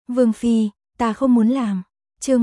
Vương phi, ta không muốn làm. Chương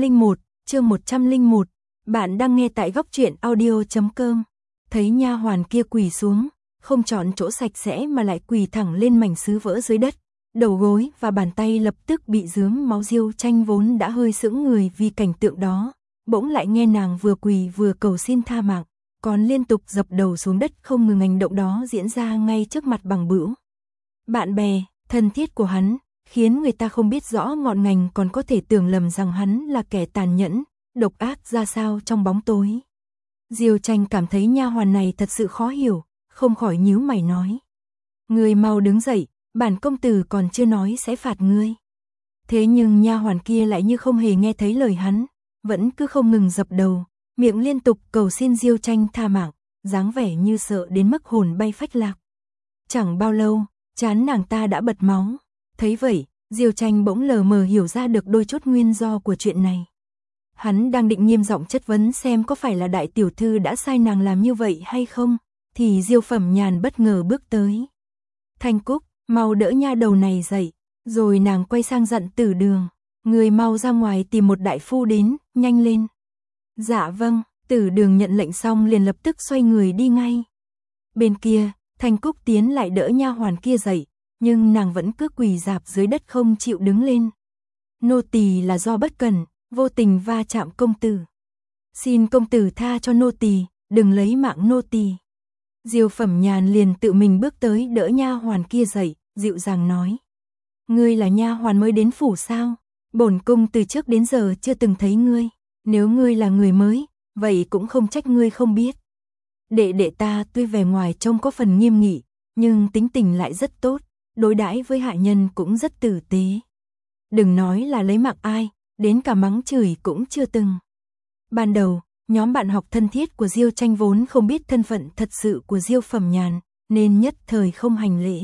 101. Bạn đang nghe tại góc truyện audio.com. Thấy nha hoàn kia quỳ xuống, không chọn chỗ sạch sẽ mà lại quỳ thẳng lên mảnh sứ vỡ dưới đất, đầu gối và bàn tay lập tức bị rướm máu. Diêu Tranh vốn đã hơi sững người vì cảnh tượng đó, bỗng lại nghe nàng vừa quỳ vừa cầu xin tha mạng, còn liên tục dập đầu xuống đất, không ngừng. Hành động đó diễn ra ngay trước mặt bằng bữu bạn bè thân thiết của hắn, khiến người ta không biết rõ ngọn ngành, còn có thể tưởng lầm rằng hắn là kẻ tàn nhẫn, độc ác ra sao trong bóng tối. Diêu Tranh cảm thấy nha hoàn này thật sự khó hiểu, không khỏi nhíu mày nói: "Ngươi mau đứng dậy, bản công tử còn chưa nói sẽ phạt ngươi." Thế nhưng nha hoàn kia lại như không hề nghe thấy lời hắn, vẫn cứ không ngừng dập đầu, miệng liên tục cầu xin Diêu Tranh tha mạng, dáng vẻ như sợ đến mức hồn bay phách lạc. Chẳng bao lâu, trán nàng ta đã bật máu. Thấy vậy, Diêu Tranh bỗng lờ mờ hiểu ra được đôi chút nguyên do của chuyện này. Hắn đang định nghiêm giọng chất vấn xem có phải là đại tiểu thư đã sai nàng làm như vậy hay không, thì Diêu Phẩm Nhàn bất ngờ bước tới. "Thanh Cúc, mau đỡ nha đầu này dậy." Rồi nàng quay sang dặn Tử Đường: "Người mau ra ngoài tìm một đại phu đến, nhanh lên." "Dạ vâng." Tử Đường nhận lệnh xong liền lập tức xoay người đi ngay. Bên kia, Thanh Cúc tiến lại đỡ nha hoàn kia dậy, nhưng nàng vẫn cứ quỳ rạp dưới đất không chịu đứng lên. "Nô tỳ là do bất cẩn, vô tình va chạm công tử. Xin công tử tha cho nô tỳ, đừng lấy mạng nô tỳ." Diêu Phẩm Nhàn liền tự mình bước tới đỡ nha hoàn kia dậy, dịu dàng nói: "Ngươi là nha hoàn mới đến phủ sao? Bổn cung từ trước đến giờ chưa từng thấy ngươi, nếu ngươi là người mới, vậy cũng không trách ngươi không biết. Đệ đệ ta tuy vẻ ngoài trông có phần nghiêm nghị, nhưng tính tình lại rất tốt, đối đãi với hạ nhân cũng rất tử tế. Đừng nói là lấy mạng ai, đến cả mắng chửi cũng chưa từng." Ban đầu, nhóm bạn học thân thiết của Diêu Tranh vốn không biết thân phận thật sự của Diêu Phẩm Nhàn, nên nhất thời không hành lễ.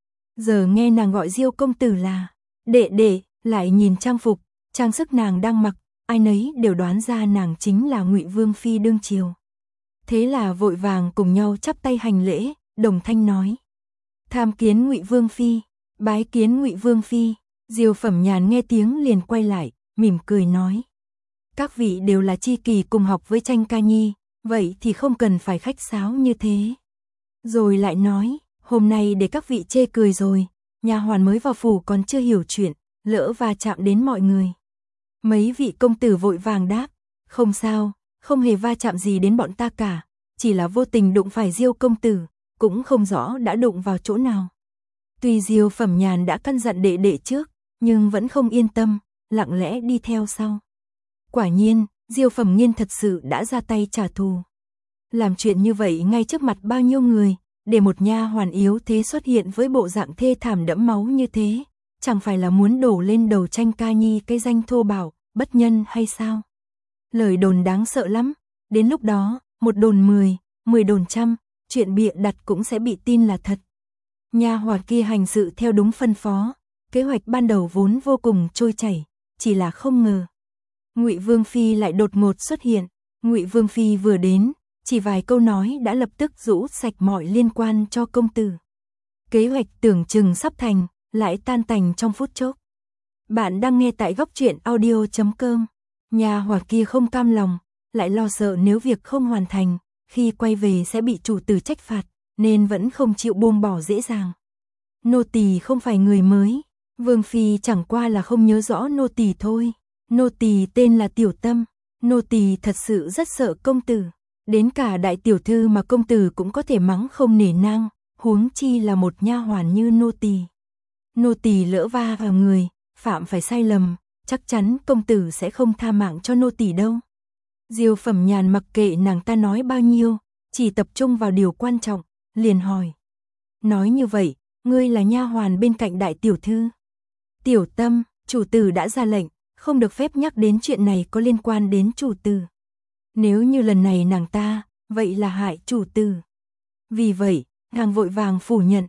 Giờ nghe nàng gọi Diêu công tử là đệ đệ, lại nhìn trang phục, trang sức nàng đang mặc, ai nấy đều đoán ra nàng chính là Ngụy Vương phi đương triều. Thế là vội vàng cùng nhau chắp tay hành lễ, đồng thanh nói: "Tham kiến Ngụy Vương phi, bái kiến Ngụy Vương phi." Diêu Phẩm Nhàn nghe tiếng liền quay lại, mỉm cười nói: "Các vị đều là tri kỷ cùng học với Tranh ca nhi, vậy thì không cần phải khách sáo như thế." Rồi lại nói: "Hôm nay để các vị chê cười rồi, nha hoàn mới vào phủ còn chưa hiểu chuyện, lỡ va chạm đến mọi người." Mấy vị công tử vội vàng đáp: "Không sao, không hề va chạm gì đến bọn ta cả, chỉ là vô tình đụng phải Diêu công tử, cũng không rõ đã đụng vào chỗ nào." Tuy Diêu Phẩm Nhàn đã căn dặn đệ đệ trước, nhưng vẫn không yên tâm, lặng lẽ đi theo sau. Quả nhiên, Diêu Phẩm Nghiên thật sự đã ra tay trả thù. Làm chuyện như vậy ngay trước mặt bao nhiêu người, để một nha hoàn yếu thế xuất hiện với bộ dạng thê thảm đẫm máu như thế, chẳng phải là muốn đổ lên đầu Tranh ca nhi cái danh thô bạo, bất nhân hay sao? Lời đồn đáng sợ lắm, đến lúc đó, một đồn 10, 10 đồn trăm, chuyện bịa đặt cũng sẽ bị tin là thật. Nha hoàn kia hành sự theo đúng phân phó, kế hoạch ban đầu vốn vô cùng trôi chảy, chỉ là không ngờ Ngụy Vương phi lại đột ngột xuất hiện. Ngụy Vương phi vừa đến, chỉ vài câu nói đã lập tức rũ sạch mọi liên quan cho công tử. Kế hoạch tưởng chừng sắp thành, lại tan tành trong phút chốc. Bạn đang nghe tại góc truyện audio.com. Nha hoàn kia không cam lòng, lại lo sợ nếu việc không hoàn thành, khi quay về sẽ bị chủ tử trách phạt, nên vẫn không chịu buông bỏ dễ dàng. "Nô tỳ không phải người mới, Vương phi chẳng qua là không nhớ rõ nô tỳ thôi. Nô tỳ tên là Tiểu Tâm, nô tỳ thật sự rất sợ công tử. Đến cả đại tiểu thư mà công tử cũng có thể mắng không nể nang, huống chi là một nha hoàn như nô tỳ. Nô tỳ lỡ va vào người, phạm phải sai lầm, chắc chắn công tử sẽ không tha mạng cho nô tỳ đâu." Diêu Phẩm Nhàn mặc kệ nàng ta nói bao nhiêu, chỉ tập trung vào điều quan trọng, liền hỏi: "Nói như vậy, ngươi là nha hoàn bên cạnh đại tiểu thư?" "Tiểu Tâm, chủ tử đã ra lệnh, không được phép nhắc đến chuyện này có liên quan đến chủ tử. Nếu như lần này nàng ta, vậy là hại chủ tử." Vì vậy, nàng vội vàng phủ nhận: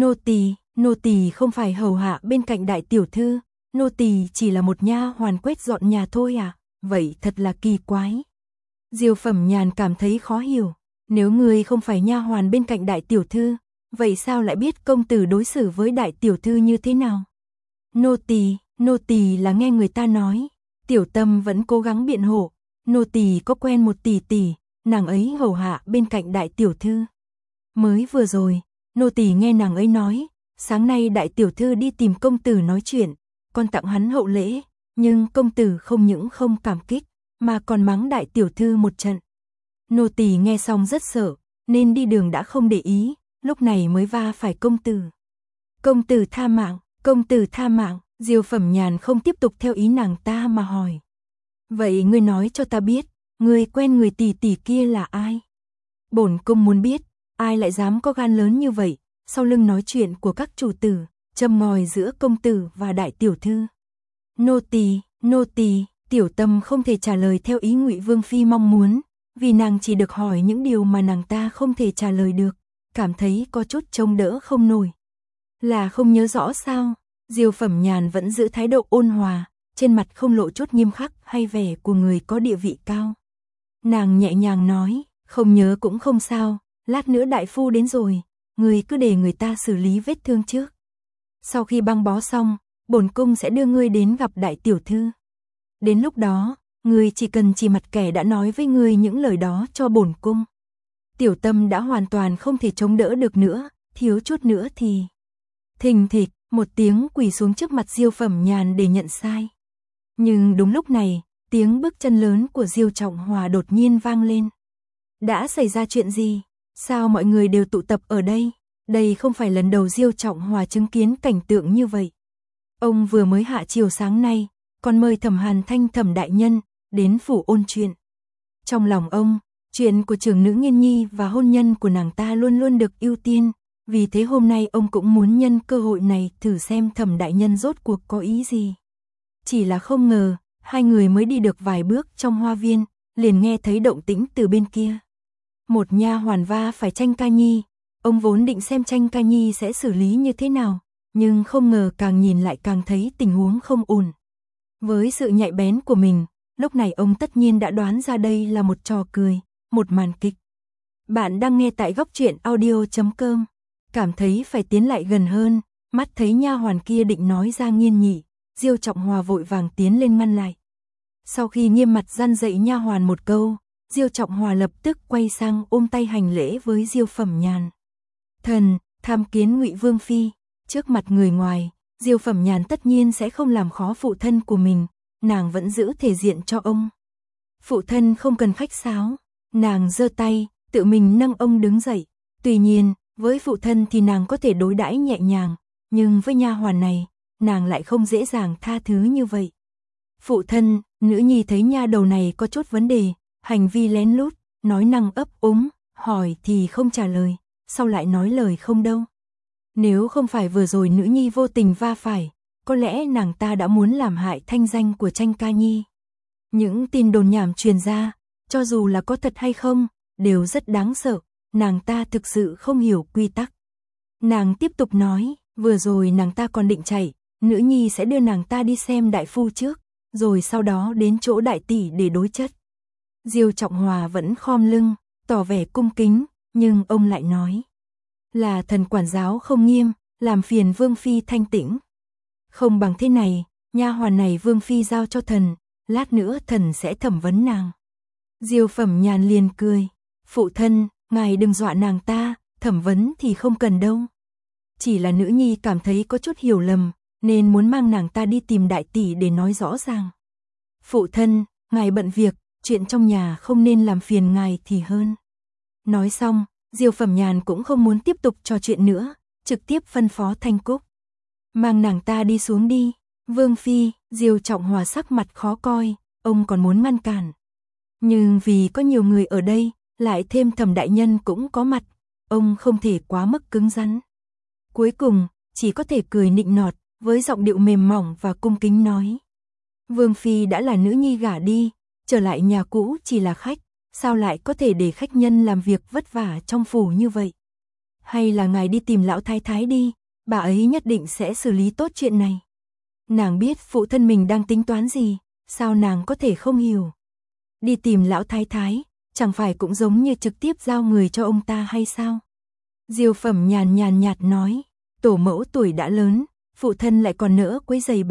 Nô tỳ không phải hầu hạ bên cạnh đại tiểu thư, nô tỳ chỉ là một nha hoàn quét dọn nhà thôi à, vậy thật là kỳ quái." Diêu Phẩm Nhàn cảm thấy khó hiểu, nếu ngươi không phải nha hoàn bên cạnh đại tiểu thư, vậy sao lại biết công tử đối xử với đại tiểu thư như thế nào? Nô tỳ là nghe người ta nói. Tiểu Tâm vẫn cố gắng biện hộ, nô tỳ có quen một tỷ tỷ, nàng ấy hầu hạ bên cạnh đại tiểu thư. Mới vừa rồi, nô tỳ nghe nàng ấy nói, sáng nay đại tiểu thư đi tìm công tử nói chuyện, còn tặng hắn hậu lễ, nhưng công tử không những không cảm kích, mà còn mắng đại tiểu thư một trận. Nô tỳ nghe xong rất sợ, nên đi đường đã không để ý, lúc này mới va phải công tử. Công tử tha mạng, công tử tha mạng. Diêu Phẩm Nhàn không tiếp tục theo ý nàng ta mà hỏi. Vậy ngươi nói cho ta biết, ngươi quen người tỷ tỷ kia là ai? Bổn cung muốn biết, ai lại dám có gan lớn như vậy, sau lưng nói chuyện của các chủ tử, châm ngòi giữa công tử và đại tiểu thư. Nô tỳ, Tiểu Tâm không thể trả lời theo ý Ngụy Vương phi mong muốn, vì nàng chỉ được hỏi những điều mà nàng ta không thể trả lời được, cảm thấy có chút trông đỡ không nổi. Là không nhớ rõ sao? Diêu Phẩm Nhàn vẫn giữ thái độ ôn hòa, trên mặt không lộ chút nghiêm khắc hay vẻ của người có địa vị cao. Nàng nhẹ nhàng nói, không nhớ cũng không sao, lát nữa đại phu đến rồi, người cứ để người ta xử lý vết thương trước. Sau khi băng bó xong, bổn cung sẽ đưa ngươi đến gặp đại tiểu thư. Đến lúc đó, ngươi chỉ cần chỉ mặt kẻ đã nói với ngươi những lời đó cho bổn cung. Tiểu Tâm đã hoàn toàn không thể chống đỡ được nữa, thiếu chút nữa thì... Thình thịch, một tiếng quỳ xuống trước mặt Diêu Phẩm Nhàn để nhận sai. Nhưng đúng lúc này, tiếng bước chân lớn của Diêu Trọng Hòa đột nhiên vang lên. Đã xảy ra chuyện gì? Sao mọi người đều tụ tập ở đây? Đây không phải lần đầu Diêu Trọng Hòa chứng kiến cảnh tượng như vậy. Ông vừa mới hạ chiều sáng nay, còn mời Thẩm Hàn Thanh Thẩm đại nhân đến phủ ôn chuyện. Trong lòng ông, chuyện của trưởng nữ Nghiên Nhi và hôn nhân của nàng ta luôn luôn được ưu tiên. Vì thế hôm nay ông cũng muốn nhân cơ hội này thử xem Thẩm đại nhân rốt cuộc có ý gì. Chỉ là không ngờ, hai người mới đi được vài bước trong hoa viên, liền nghe thấy động tĩnh từ bên kia. Một nha hoàn va phải Tranh Ca Nhi, ông vốn định xem Tranh Ca Nhi sẽ xử lý như thế nào, nhưng không ngờ càng nhìn lại càng thấy tình huống không ổn. Với sự nhạy bén của mình, lúc này ông tất nhiên đã đoán ra đây là một trò cười, một màn kịch. Bạn đang nghe tại goctruyện.audio.com. Cảm thấy phải tiến lại gần hơn, mắt thấy nha hoàn kia định nói ra Nghiên Nhị, Diêu Trọng Hòa vội vàng tiến lên ngăn lại. Sau khi nghiêm mặt răn dạy nha hoàn một câu, Diêu Trọng Hòa lập tức quay sang ôm tay hành lễ với Diêu Phẩm Nhàn. Thần, tham kiến Ngụy Vương phi. Trước mặt người ngoài, Diêu Phẩm Nhàn tất nhiên sẽ không làm khó phụ thân của mình, nàng vẫn giữ thể diện cho ông. Phụ thân không cần khách sáo, nàng giơ tay, tự mình nâng ông đứng dậy. Tuy nhiên, với phụ thân thì nàng có thể đối đãi nhẹ nhàng, nhưng với nha hoàn này, nàng lại không dễ dàng tha thứ như vậy. Phụ thân, nữ nhi thấy nha đầu này có chút vấn đề, hành vi lén lút, nói năng ấp úng, hỏi thì không trả lời, sau lại nói lời không đâu. Nếu không phải vừa rồi nữ nhi vô tình va phải, có lẽ nàng ta đã muốn làm hại thanh danh của Tranh Ca Nhi. Những tin đồn nhảm truyền ra, cho dù là có thật hay không, đều rất đáng sợ. Nàng ta thực sự không hiểu quy tắc. Nàng tiếp tục nói, vừa rồi nàng ta còn định chạy, nữ nhi sẽ đưa nàng ta đi xem đại phu trước, rồi sau đó đến chỗ đại tỷ để đối chất. Diêu Trọng Hòa vẫn khom lưng, tỏ vẻ cung kính, nhưng ông lại nói, là thần quản giáo không nghiêm, làm phiền Vương phi thanh tĩnh. Không bằng thế này, nha hoàn này Vương phi giao cho thần, lát nữa thần sẽ thẩm vấn nàng. Diêu Phẩm Nhàn liền cười, phụ thân, ngài đừng dọa nàng ta, thẩm vấn thì không cần đâu. Chỉ là nữ nhi cảm thấy có chút hiểu lầm, nên muốn mang nàng ta đi tìm đại tỷ để nói rõ ràng. Phụ thân, ngài bận việc, chuyện trong nhà không nên làm phiền ngài thì hơn. Nói xong, Diêu Phẩm Nhàn cũng không muốn tiếp tục trò chuyện nữa, trực tiếp phân phó Thanh Cúc. Mang nàng ta đi xuống đi. Vương phi, Diêu Trọng Hòa sắc mặt khó coi, ông còn muốn ngăn cản. Nhưng vì có nhiều người ở đây, lại thêm Thẩm đại nhân cũng có mặt, ông không thể quá mức cứng rắn. Cuối cùng, chỉ có thể cười nịnh nọt, với giọng điệu mềm mỏng và cung kính nói. Vương phi đã là nữ nhi gả đi, trở lại nhà cũ chỉ là khách, sao lại có thể để khách nhân làm việc vất vả trong phủ như vậy? Hay là ngài đi tìm lão thái thái đi, bà ấy nhất định sẽ xử lý tốt chuyện này. Nàng biết phụ thân mình đang tính toán gì, sao nàng có thể không hiểu? Đi tìm lão thái thái, chẳng phải cũng giống như trực tiếp giao người cho ông ta hay sao? Diêu Phẩm Nhàn nhạt nói, tổ mẫu tuổi đã lớn, phụ thân lại còn nỡ quấy rầy bà,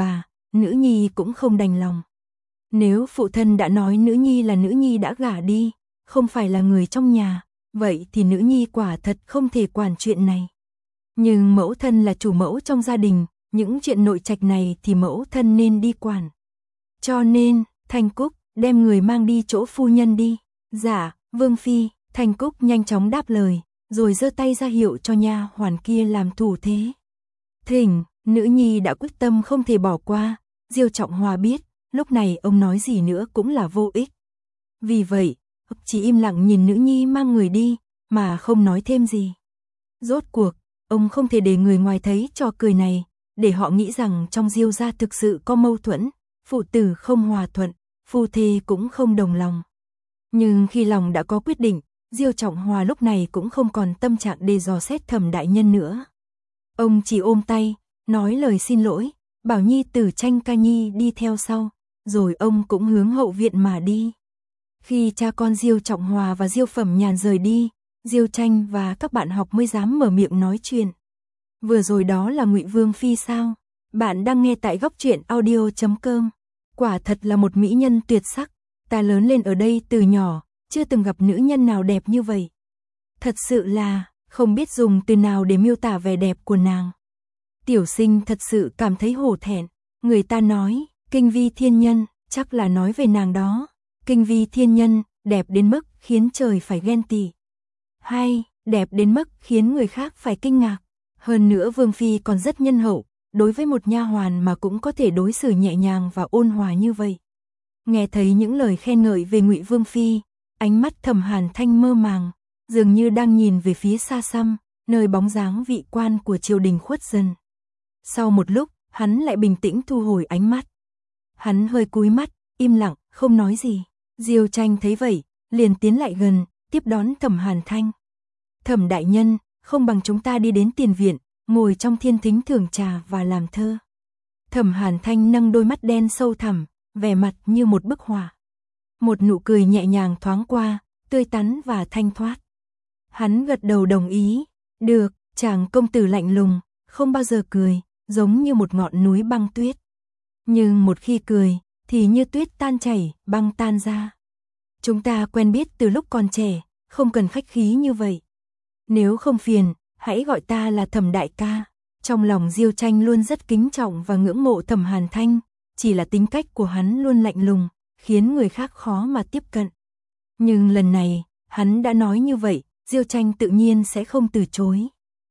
nữ nhi cũng không đành lòng. Nếu phụ thân đã nói nữ nhi là nữ nhi đã gả đi, không phải là người trong nhà, vậy thì nữ nhi quả thật không thể quản chuyện này. Nhưng mẫu thân là chủ mẫu trong gia đình, những chuyện nội trạch này thì mẫu thân nên đi quản. Cho nên, Thanh Cúc, đem người mang đi chỗ phu nhân đi. Dạ, Vương Phi. Thanh Cúc nhanh chóng đáp lời, rồi giơ tay ra hiệu cho nha hoàn kia làm thủ thế. Thỉnh, nữ nhi đã quyết tâm không thể bỏ qua. Diêu Trọng Hòa biết, lúc này ông nói gì nữa cũng là vô ích. Vì vậy, chỉ im lặng nhìn nữ nhi mang người đi, mà không nói thêm gì. Rốt cuộc, ông không thể để người ngoài thấy trò cười này, để họ nghĩ rằng trong Diêu gia thực sự có mâu thuẫn, phụ tử không hòa thuận, phu thê cũng không đồng lòng. Nhưng khi lòng đã có quyết định, Diêu Trọng Hòa lúc này cũng không còn tâm trạng để dò xét Thẩm đại nhân nữa. Ông chỉ ôm tay, nói lời xin lỗi, bảo nhi tử Tranh ca nhi đi theo sau, rồi ông cũng hướng hậu viện mà đi. Khi cha con Diêu Trọng Hòa và Diêu Phẩm Nhàn rời đi, Diêu Tranh và các bạn học mới dám mở miệng nói chuyện. Vừa rồi đó là Ngụy Vương Phi sao? Bạn đang nghe tại góc truyện audio.com. Quả thật là một mỹ nhân tuyệt sắc, ta lớn lên ở đây từ nhỏ, chưa từng gặp nữ nhân nào đẹp như vậy. Thật sự là, không biết dùng từ nào để miêu tả vẻ đẹp của nàng. Tiểu Sinh thật sự cảm thấy hổ thẹn, người ta nói, kinh vi thiên nhân, chắc là nói về nàng đó. Kinh vi thiên nhân, đẹp đến mức khiến trời phải ghen tị. Hay, đẹp đến mức khiến người khác phải kinh ngạc. Hơn nữa Vương Phi còn rất nhân hậu, đối với một nha hoàn mà cũng có thể đối xử nhẹ nhàng và ôn hòa như vậy. Nghe thấy những lời khen ngợi về Ngụy Vương Phi, ánh mắt Thẩm Hàn Thanh mơ màng, dường như đang nhìn về phía xa xăm, nơi bóng dáng vị quan của triều đình khuất dần. Sau một lúc, hắn lại bình tĩnh thu hồi ánh mắt. Hắn hơi cúi mắt, im lặng, không nói gì. Diêu Tranh thấy vậy, liền tiến lại gần, tiếp đón Thẩm Hàn Thanh. Thẩm đại nhân, không bằng chúng ta đi đến tiền viện, ngồi trong thiên thính thưởng trà và làm thơ. Thẩm Hàn Thanh nâng đôi mắt đen sâu thẳm, vẻ mặt như một bức họa. Một nụ cười nhẹ nhàng thoáng qua, tươi tắn và thanh thoát. Hắn gật đầu đồng ý. Được, chàng công tử lạnh lùng, không bao giờ cười, giống như một ngọn núi băng tuyết. Nhưng một khi cười, thì như tuyết tan chảy, băng tan ra. Chúng ta quen biết từ lúc còn trẻ, không cần khách khí như vậy. Nếu không phiền, hãy gọi ta là Thẩm đại ca. Trong lòng Diêu Tranh luôn rất kính trọng và ngưỡng mộ Thẩm Hàn Thanh, chỉ là tính cách của hắn luôn lạnh lùng, khiến người khác khó mà tiếp cận. Nhưng lần này, hắn đã nói như vậy, Diêu Tranh tự nhiên sẽ không từ chối.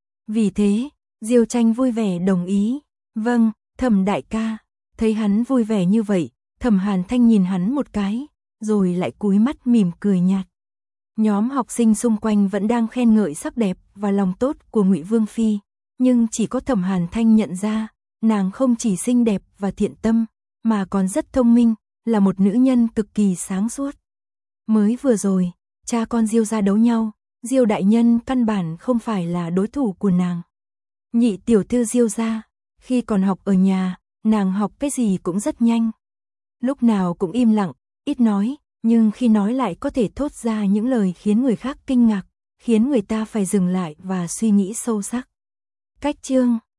Vì thế, Diêu Tranh vui vẻ đồng ý. Vâng, Thẩm đại ca. Thấy hắn vui vẻ như vậy, Thẩm Hàn Thanh nhìn hắn một cái, rồi lại cúi mắt mỉm cười nhạt. Nhóm học sinh xung quanh vẫn đang khen ngợi sắc đẹp và lòng tốt của Ngụy Vương Phi, nhưng chỉ có Thẩm Hàn Thanh nhận ra, nàng không chỉ xinh đẹp và thiện tâm, mà còn rất thông minh, là một nữ nhân cực kỳ sáng suốt. Mới vừa rồi, cha con Diêu gia đấu nhau, Diêu đại nhân căn bản không phải là đối thủ của nàng. Nhị tiểu thư Diêu gia, khi còn học ở nhà, nàng học cái gì cũng rất nhanh. Lúc nào cũng im lặng, ít nói, nhưng khi nói lại có thể thốt ra những lời khiến người khác kinh ngạc, khiến người ta phải dừng lại và suy nghĩ sâu sắc. Cách chương